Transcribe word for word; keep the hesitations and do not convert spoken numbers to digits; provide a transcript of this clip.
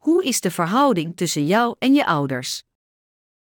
Hoe is de verhouding tussen jou en je ouders?